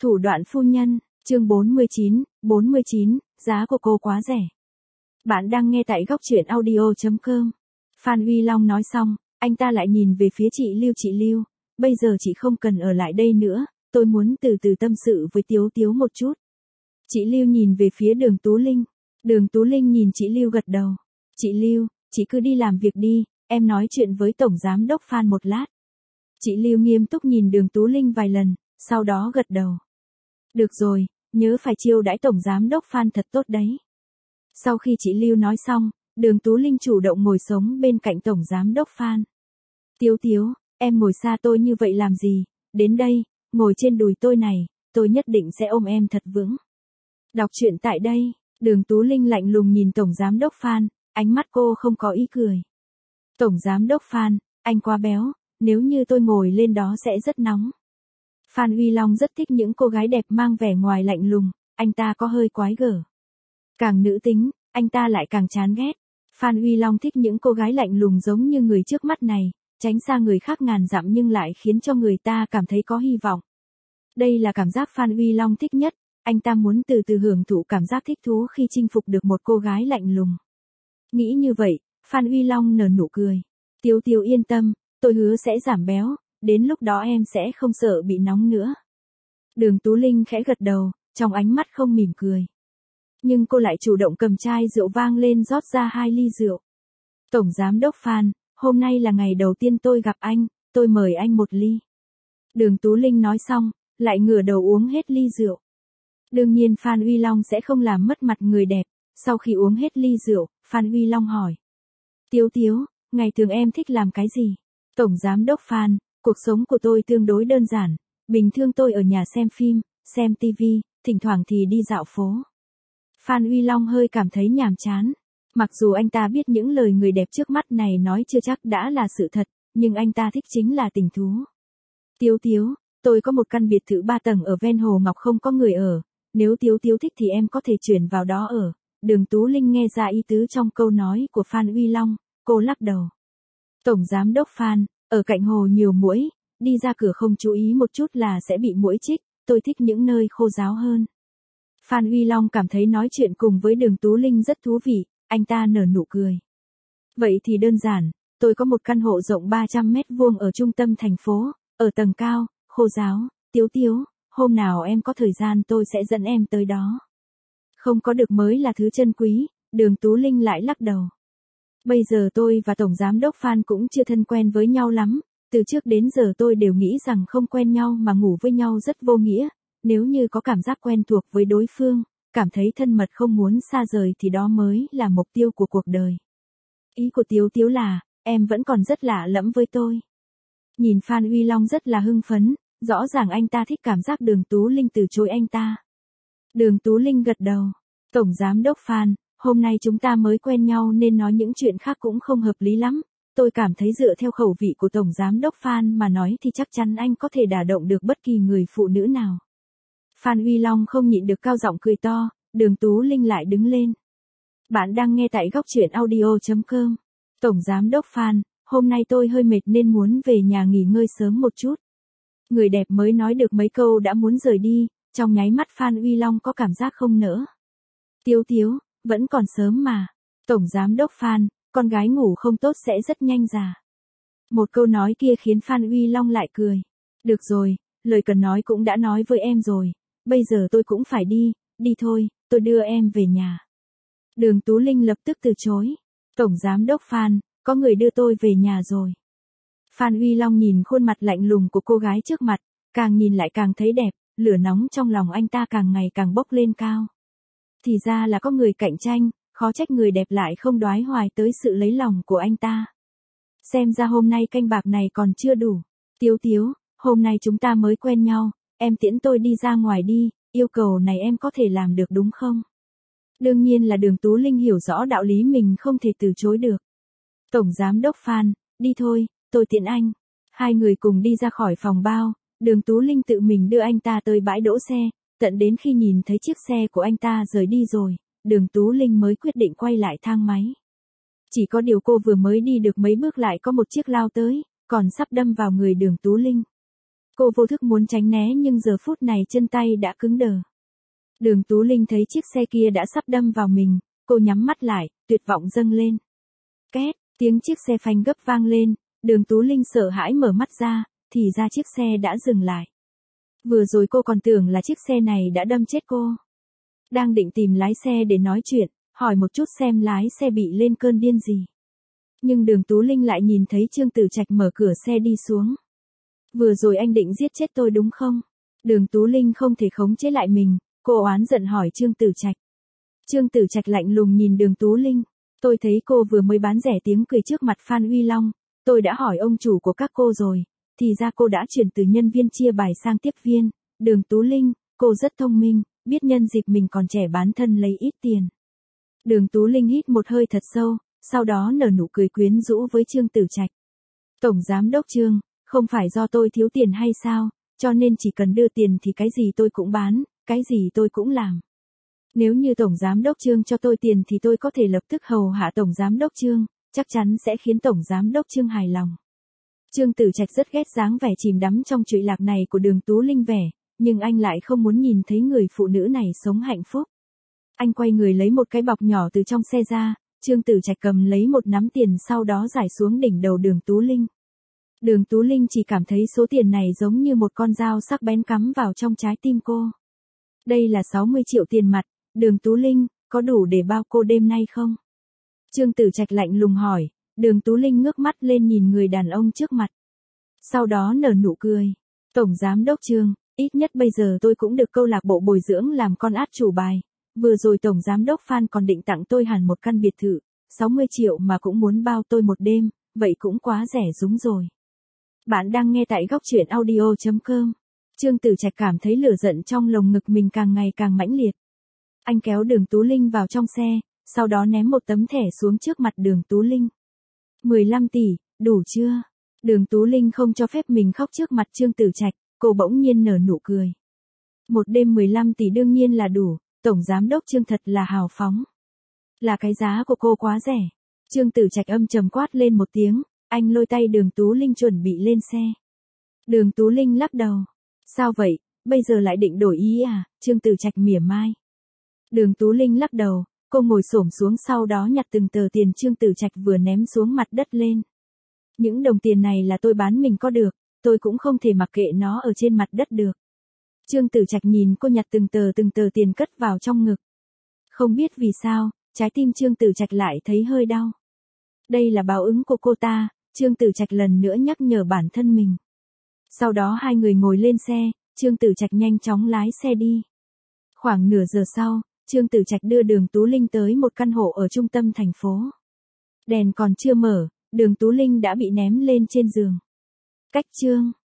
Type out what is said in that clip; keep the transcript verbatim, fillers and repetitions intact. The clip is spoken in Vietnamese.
Thủ đoạn phu nhân, chương bốn mươi chín, bốn mươi chín, giá của cô quá rẻ. Bạn đang nghe tại góc truyện audio chấm com. Phan Uy Long nói xong, anh ta lại nhìn về phía chị Lưu. Chị Lưu, bây giờ chị không cần ở lại đây nữa, tôi muốn từ từ tâm sự với Tiếu Tiếu một chút. Chị Lưu nhìn về phía Đường Tú Linh. Đường Tú Linh nhìn chị Lưu gật đầu. Chị Lưu, chị cứ đi làm việc đi, em nói chuyện với Tổng Giám đốc Phan một lát. Chị Lưu nghiêm túc nhìn Đường Tú Linh vài lần, sau đó gật đầu. Được rồi, nhớ phải chiêu đãi Tổng Giám đốc Phan thật tốt đấy. Sau khi chị Lưu nói xong, Đường Tú Linh chủ động ngồi xuống bên cạnh Tổng Giám đốc Phan. Tiếu Tiếu, em ngồi xa tôi như vậy làm gì, đến đây, ngồi trên đùi tôi này, tôi nhất định sẽ ôm em thật vững. Đọc truyện tại đây, Đường Tú Linh lạnh lùng nhìn Tổng Giám đốc Phan, ánh mắt cô không có ý cười. Tổng Giám đốc Phan, anh quá béo, nếu như tôi ngồi lên đó sẽ rất nóng. Phan Uy Long rất thích những cô gái đẹp mang vẻ ngoài lạnh lùng, anh ta có hơi quái gở. Càng nữ tính, anh ta lại càng chán ghét. Phan Uy Long thích những cô gái lạnh lùng giống như người trước mắt này, tránh xa người khác ngàn dặm nhưng lại khiến cho người ta cảm thấy có hy vọng. Đây là cảm giác Phan Uy Long thích nhất, anh ta muốn từ từ hưởng thụ cảm giác thích thú khi chinh phục được một cô gái lạnh lùng. Nghĩ như vậy, Phan Uy Long nở nụ cười. Tiếu Tiếu yên tâm, tôi hứa sẽ giảm béo, đến lúc đó em sẽ không sợ bị nóng nữa. Đường Tú Linh khẽ gật đầu, trong ánh mắt không mỉm cười. Nhưng cô lại chủ động cầm chai rượu vang lên rót ra hai ly rượu. Tổng Giám đốc Phan, hôm nay là ngày đầu tiên tôi gặp anh, tôi mời anh một ly. Đường Tú Linh nói xong, lại ngửa đầu uống hết ly rượu. Đương nhiên Phan Uy Long sẽ không làm mất mặt người đẹp, sau khi uống hết ly rượu, Phan Uy Long hỏi. Tiếu Tiếu, ngày thường em thích làm cái gì? Tổng Giám đốc Phan, cuộc sống của tôi tương đối đơn giản, bình thường tôi ở nhà xem phim, xem tivi, thỉnh thoảng thì đi dạo phố. Phan Uy Long hơi cảm thấy nhàm chán. Mặc dù anh ta biết những lời người đẹp trước mắt này nói chưa chắc đã là sự thật, nhưng anh ta thích chính là tình thú. Tiếu Tiếu, tôi có một căn biệt thự ba tầng ở ven Hồ Ngọc không có người ở, nếu Tiếu Tiếu thích thì em có thể chuyển vào đó ở. Đường Tú Linh nghe ra ý tứ trong câu nói của Phan Uy Long, cô lắc đầu. Tổng Giám đốc Phan, ở cạnh hồ nhiều muỗi, đi ra cửa không chú ý một chút là sẽ bị muỗi chích, tôi thích những nơi khô ráo hơn. Phan Uy Long cảm thấy nói chuyện cùng với Đường Tú Linh rất thú vị, anh ta nở nụ cười. Vậy thì đơn giản, tôi có một căn hộ rộng ba trăm mét vuông ở trung tâm thành phố, ở tầng cao, khô ráo. Tiếu Tiếu, hôm nào em có thời gian tôi sẽ dẫn em tới đó. Không có được mới là thứ chân quý, Đường Tú Linh lại lắc đầu. Bây giờ tôi và Tổng Giám đốc Phan cũng chưa thân quen với nhau lắm, từ trước đến giờ tôi đều nghĩ rằng không quen nhau mà ngủ với nhau rất vô nghĩa, nếu như có cảm giác quen thuộc với đối phương, cảm thấy thân mật không muốn xa rời thì đó mới là mục tiêu của cuộc đời. Ý của Tiếu Tiếu là, em vẫn còn rất lạ lẫm với tôi. Nhìn Phan Uy Long rất là hưng phấn, rõ ràng anh ta thích cảm giác Đường Tú Linh từ chối anh ta. Đường Tú Linh gật đầu. Tổng Giám đốc Phan, hôm nay chúng ta mới quen nhau nên nói những chuyện khác cũng không hợp lý lắm. Tôi cảm thấy dựa theo khẩu vị của Tổng Giám đốc Phan mà nói thì chắc chắn anh có thể đả động được bất kỳ người phụ nữ nào. Phan Uy Long không nhịn được cao giọng cười to, Đường Tú Linh lại đứng lên. Bạn đang nghe tại góc truyện audio chấm com. Tổng Giám đốc Phan, hôm nay tôi hơi mệt nên muốn về nhà nghỉ ngơi sớm một chút. Người đẹp mới nói được mấy câu đã muốn rời đi, trong nháy mắt Phan Uy Long có cảm giác không nỡ. Tiếu Tiếu, vẫn còn sớm mà. Tổng Giám đốc Phan, con gái ngủ không tốt sẽ rất nhanh già. Một câu nói kia khiến Phan Uy Long lại cười. Được rồi, lời cần nói cũng đã nói với em rồi. Bây giờ tôi cũng phải đi, đi thôi, tôi đưa em về nhà. Đường Tú Linh lập tức từ chối. Tổng Giám đốc Phan, có người đưa tôi về nhà rồi. Phan Uy Long nhìn khuôn mặt lạnh lùng của cô gái trước mặt, càng nhìn lại càng thấy đẹp, lửa nóng trong lòng anh ta càng ngày càng bốc lên cao. Thì ra là có người cạnh tranh, khó trách người đẹp lại không đoái hoài tới sự lấy lòng của anh ta. Xem ra hôm nay canh bạc này còn chưa đủ. Tiếu Tiếu, hôm nay chúng ta mới quen nhau, em tiễn tôi đi ra ngoài đi, yêu cầu này em có thể làm được đúng không? Đương nhiên là Đường Tú Linh hiểu rõ đạo lý mình không thể từ chối được. Tổng Giám đốc Phan, đi thôi, tôi tiễn anh. Hai người cùng đi ra khỏi phòng bao, Đường Tú Linh tự mình đưa anh ta tới bãi đỗ xe, tận đến khi nhìn thấy chiếc xe của anh ta rời đi rồi, Đường Tú Linh mới quyết định quay lại thang máy. Chỉ có điều cô vừa mới đi được mấy bước lại có một chiếc lao tới, còn sắp đâm vào người Đường Tú Linh. Cô vô thức muốn tránh né nhưng giờ phút này chân tay đã cứng đờ. Đường Tú Linh thấy chiếc xe kia đã sắp đâm vào mình, cô nhắm mắt lại, tuyệt vọng dâng lên. Két, tiếng chiếc xe phanh gấp vang lên, Đường Tú Linh sợ hãi mở mắt ra, thì ra chiếc xe đã dừng lại. Vừa rồi cô còn tưởng là chiếc xe này đã đâm chết cô. Đang định tìm lái xe để nói chuyện, hỏi một chút xem lái xe bị lên cơn điên gì. Nhưng Đường Tú Linh lại nhìn thấy Trương Tử Trạch mở cửa xe đi xuống. Vừa rồi anh định giết chết tôi đúng không? Đường Tú Linh không thể khống chế lại mình, cô oán giận hỏi Trương Tử Trạch. Trương Tử Trạch lạnh lùng nhìn Đường Tú Linh. Tôi thấy cô vừa mới bán rẻ tiếng cười trước mặt Phan Uy Long. Tôi đã hỏi ông chủ của các cô rồi. Thì ra cô đã chuyển từ nhân viên chia bài sang tiếp viên. Đường Tú Linh, cô rất thông minh, biết nhân dịp mình còn trẻ bán thân lấy ít tiền. Đường Tú Linh hít một hơi thật sâu, sau đó nở nụ cười quyến rũ với Trương Tử Trạch. Tổng Giám đốc Trương, không phải do tôi thiếu tiền hay sao, cho nên chỉ cần đưa tiền thì cái gì tôi cũng bán, cái gì tôi cũng làm. Nếu như Tổng Giám đốc Trương cho tôi tiền thì tôi có thể lập tức hầu hạ Tổng Giám đốc Trương, chắc chắn sẽ khiến Tổng Giám đốc Trương hài lòng. Trương Tử Trạch rất ghét dáng vẻ chìm đắm trong trụy lạc này của Đường Tú Linh vẻ, nhưng anh lại không muốn nhìn thấy người phụ nữ này sống hạnh phúc. Anh quay người lấy một cái bọc nhỏ từ trong xe ra, Trương Tử Trạch cầm lấy một nắm tiền sau đó rải xuống đỉnh đầu Đường Tú Linh. Đường Tú Linh chỉ cảm thấy số tiền này giống như một con dao sắc bén cắm vào trong trái tim cô. Đây là sáu mươi triệu tiền mặt, Đường Tú Linh, có đủ để bao cô đêm nay không? Trương Tử Trạch lạnh lùng hỏi, Đường Tú Linh ngước mắt lên nhìn người đàn ông trước mặt. Sau đó nở nụ cười. Tổng Giám đốc Trương, ít nhất bây giờ tôi cũng được câu lạc bộ bồi dưỡng làm con át chủ bài. Vừa rồi Tổng Giám đốc Phan còn định tặng tôi hẳn một căn biệt thự, sáu mươi triệu mà cũng muốn bao tôi một đêm, vậy cũng quá rẻ rúng rồi. Bạn đang nghe tại góc truyện audio chấm com. Trương Tử Trạch cảm thấy lửa giận trong lồng ngực mình càng ngày càng mãnh liệt. Anh kéo Đường Tú Linh vào trong xe, sau đó ném một tấm thẻ xuống trước mặt Đường Tú Linh. mười lăm tỷ, đủ chưa? Đường Tú Linh không cho phép mình khóc trước mặt Trương Tử Trạch, cô bỗng nhiên nở nụ cười. Một đêm mười lăm tỷ đương nhiên là đủ, Tổng Giám đốc Trương thật là hào phóng. Là cái giá của cô quá rẻ. Trương Tử Trạch âm trầm quát lên một tiếng, anh lôi tay Đường Tú Linh chuẩn bị lên xe. Đường Tú Linh lắc đầu. Sao vậy, bây giờ lại định đổi ý à? Trương Tử Trạch mỉa mai. Đường Tú Linh lắc đầu, cô ngồi xổm xuống sau đó nhặt từng tờ tiền Trương Tử Trạch vừa ném xuống mặt đất lên. Những đồng tiền này là tôi bán mình có được, tôi cũng không thể mặc kệ nó ở trên mặt đất được. Trương Tử Trạch nhìn cô nhặt từng tờ từng tờ tiền cất vào trong ngực. Không biết vì sao, trái tim Trương Tử Trạch lại thấy hơi đau. Đây là báo ứng của cô ta, Trương Tử Trạch lần nữa nhắc nhở bản thân mình. Sau đó hai người ngồi lên xe, Trương Tử Trạch nhanh chóng lái xe đi. Khoảng nửa giờ sau, Trương Tử Trạch đưa Đường Tú Linh tới một căn hộ ở trung tâm thành phố. Đèn còn chưa mở, Đường Tú Linh đã bị ném lên trên giường. Cách Trương